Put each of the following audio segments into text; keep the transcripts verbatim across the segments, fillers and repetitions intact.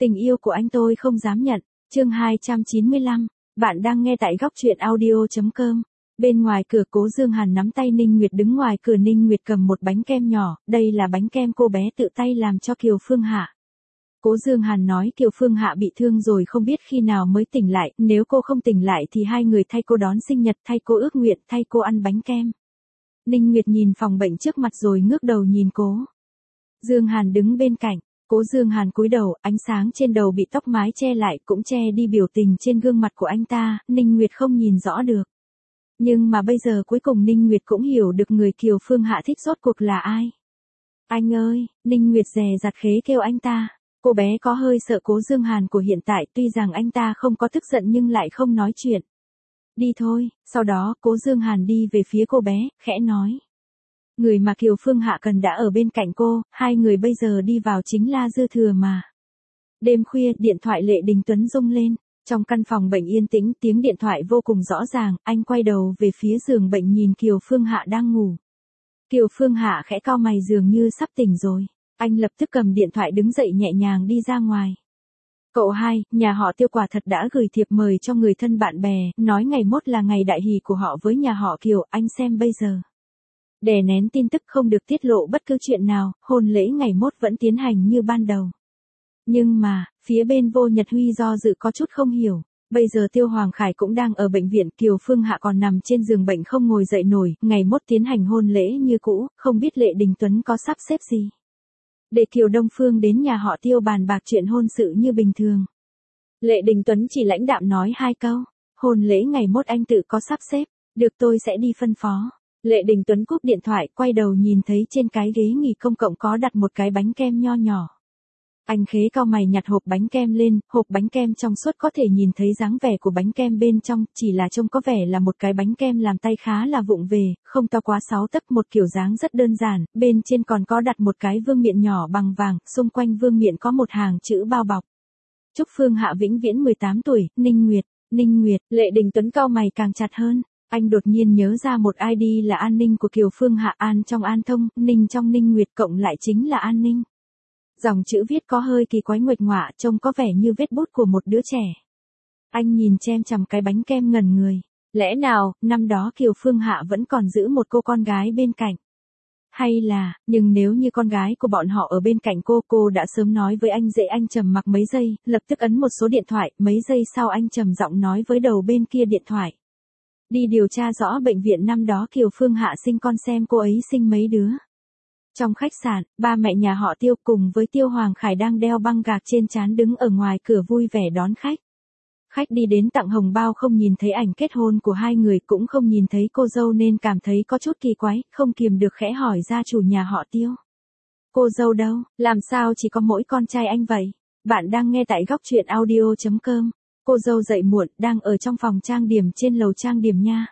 Tình yêu của anh tôi không dám nhận. Chương hai trăm chín mươi lăm. Bạn đang nghe tại góc truyện audio chấm com. Bên ngoài cửa Cố Dương Hàn nắm tay Ninh Nguyệt đứng ngoài cửa. Ninh Nguyệt cầm một bánh kem nhỏ, đây là bánh kem cô bé tự tay làm cho Kiều Phương Hạ. Cố Dương Hàn nói Kiều Phương Hạ bị thương rồi không biết khi nào mới tỉnh lại, nếu cô không tỉnh lại thì hai người thay cô đón sinh nhật, thay cô ước nguyện, thay cô ăn bánh kem. Ninh Nguyệt nhìn phòng bệnh trước mặt rồi ngước đầu nhìn Cố Dương Hàn đứng bên cạnh. Cố Dương Hàn cúi đầu, ánh sáng trên đầu bị tóc mái che lại cũng che đi biểu tình trên gương mặt của anh ta, Ninh Nguyệt không nhìn rõ được. Nhưng mà bây giờ cuối cùng Ninh Nguyệt cũng hiểu được người Kiều Phương Hạ thích rốt cuộc là ai. Anh ơi, Ninh Nguyệt dè dặt khế kêu anh ta. Cô bé có hơi sợ Cố Dương Hàn của hiện tại, tuy rằng anh ta không có tức giận nhưng lại không nói chuyện. Đi thôi, sau đó Cố Dương Hàn đi về phía cô bé, khẽ nói. Người mà Kiều Phương Hạ cần đã ở bên cạnh cô, hai người bây giờ đi vào chính là dư thừa mà. Đêm khuya, điện thoại Lệ Đình Tuấn rung lên. Trong căn phòng bệnh yên tĩnh, tiếng điện thoại vô cùng rõ ràng, anh quay đầu về phía giường bệnh nhìn Kiều Phương Hạ đang ngủ. Kiều Phương Hạ khẽ cau mày dường như sắp tỉnh rồi. Anh lập tức cầm điện thoại đứng dậy nhẹ nhàng đi ra ngoài. Cậu hai, nhà họ Tiêu quả thật đã gửi thiệp mời cho người thân bạn bè, nói ngày mốt là ngày đại hỷ của họ với nhà họ Kiều, anh xem bây giờ. Đè nén tin tức không được tiết lộ bất cứ chuyện nào, hôn lễ ngày mốt vẫn tiến hành như ban đầu. Nhưng mà, phía bên Vô Nhật Huy do dự có chút không hiểu. Bây giờ Tiêu Hoàng Khải cũng đang ở bệnh viện, Kiều Phương Hạ còn nằm trên giường bệnh không ngồi dậy nổi, ngày mốt tiến hành hôn lễ như cũ, không biết Lệ Đình Tuấn có sắp xếp gì. Để Kiều Đông Phương đến nhà họ Tiêu bàn bạc chuyện hôn sự như bình thường. Lệ Đình Tuấn chỉ lãnh đạm nói hai câu, hôn lễ ngày mốt anh tự có sắp xếp, được tôi sẽ đi phân phó. Lệ Đình Tuấn cúp điện thoại, quay đầu nhìn thấy trên cái ghế nghỉ công cộng có đặt một cái bánh kem nho nhỏ. Anh khế cau mày nhặt hộp bánh kem lên, hộp bánh kem trong suốt có thể nhìn thấy dáng vẻ của bánh kem bên trong, chỉ là trông có vẻ là một cái bánh kem làm tay khá là vụng về, không to quá sáu tấc, một kiểu dáng rất đơn giản, bên trên còn có đặt một cái vương miện nhỏ bằng vàng, xung quanh vương miện có một hàng chữ bao bọc. Chúc Phương Hạ vĩnh viễn mười tám tuổi, Ninh Nguyệt, Ninh Nguyệt, Lệ Đình Tuấn cau mày càng chặt hơn. Anh đột nhiên nhớ ra một i đê là An Ninh của Kiều Phương Hạ, An trong An Thông, Ninh trong Ninh Nguyệt cộng lại chính là An Ninh. Dòng chữ viết có hơi kỳ quái nguệch ngoạc, trông có vẻ như vết bút của một đứa trẻ. Anh nhìn chem chằm cái bánh kem ngẩn người. Lẽ nào, năm đó Kiều Phương Hạ vẫn còn giữ một cô con gái bên cạnh? Hay là, nhưng nếu như con gái của bọn họ ở bên cạnh cô, cô đã sớm nói với anh dễ. Anh trầm mặc mấy giây, lập tức ấn một số điện thoại, mấy giây sau anh trầm giọng nói với đầu bên kia điện thoại. Đi điều tra rõ bệnh viện năm đó Kiều Phương Hạ sinh con xem cô ấy sinh mấy đứa. Trong khách sạn, ba mẹ nhà họ Tiêu cùng với Tiêu Hoàng Khải đang đeo băng gạc trên trán đứng ở ngoài cửa vui vẻ đón khách. Khách đi đến tặng hồng bao không nhìn thấy ảnh kết hôn của hai người, cũng không nhìn thấy cô dâu nên cảm thấy có chút kỳ quái, không kiềm được khẽ hỏi gia chủ nhà họ Tiêu. Cô dâu đâu, làm sao chỉ có mỗi con trai anh vậy? Bạn đang nghe tại góc truyện audio chấm com. Cô dâu dậy muộn, đang ở trong phòng trang điểm trên lầu trang điểm nha.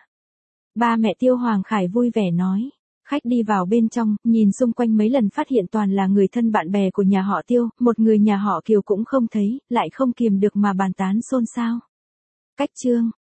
Ba mẹ Tiêu Hoàng Khải vui vẻ nói. Khách đi vào bên trong, nhìn xung quanh mấy lần phát hiện toàn là người thân bạn bè của nhà họ Tiêu, một người nhà họ Kiều cũng không thấy, lại không kiềm được mà bàn tán xôn xao. Cách chương,